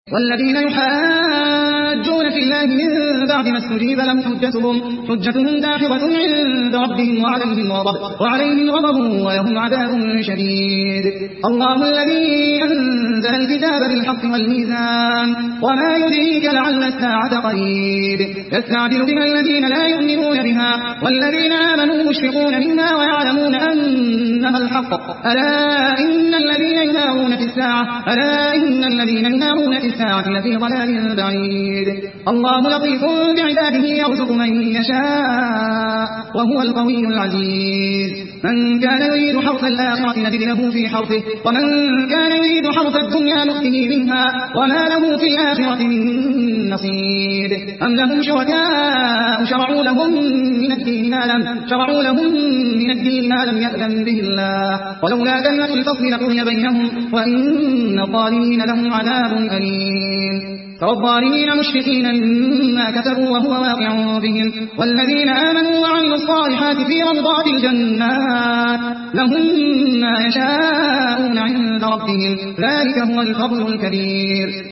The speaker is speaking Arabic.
والذين يحاجون في الله من بعد ما استجيب لهم حجتهم داحضة عند ربهم وعليهم غضب ولهم عذاب شديد. الله الذي أنزل الكتاب بالحق والميزان وما يدريك لعل الساعة قريب يستعجل بها الذين لا يؤمنون بها والذين آمنوا مشفقون منها ويعلمون أنها الحق ألا إن الذين يناهون في الساعة لفي ضلال بعيد. الله لطيف بعباده يرزق من يشاء وهو القوي العزيز. من كان يريد حرث الآخرة نزد له في حرثه ومن كان يريد حرث الدنيا نؤته منها وما له في الآخرة من نصيب. أم لهم شركاء شرعوا لهم من الدين ما لم يأذن به الله ولولا كلمة الفصل لقضي بينهم وإن الظالمين لهم عذاب أليم. ترى الظالمين مشفقين مما كسبوا وهو واقع بهم والذين آمنوا وعملوا الصالحات في روضات الجنات لهم ما يشاءون عند ربهم ذلك هو الفضل الكبير.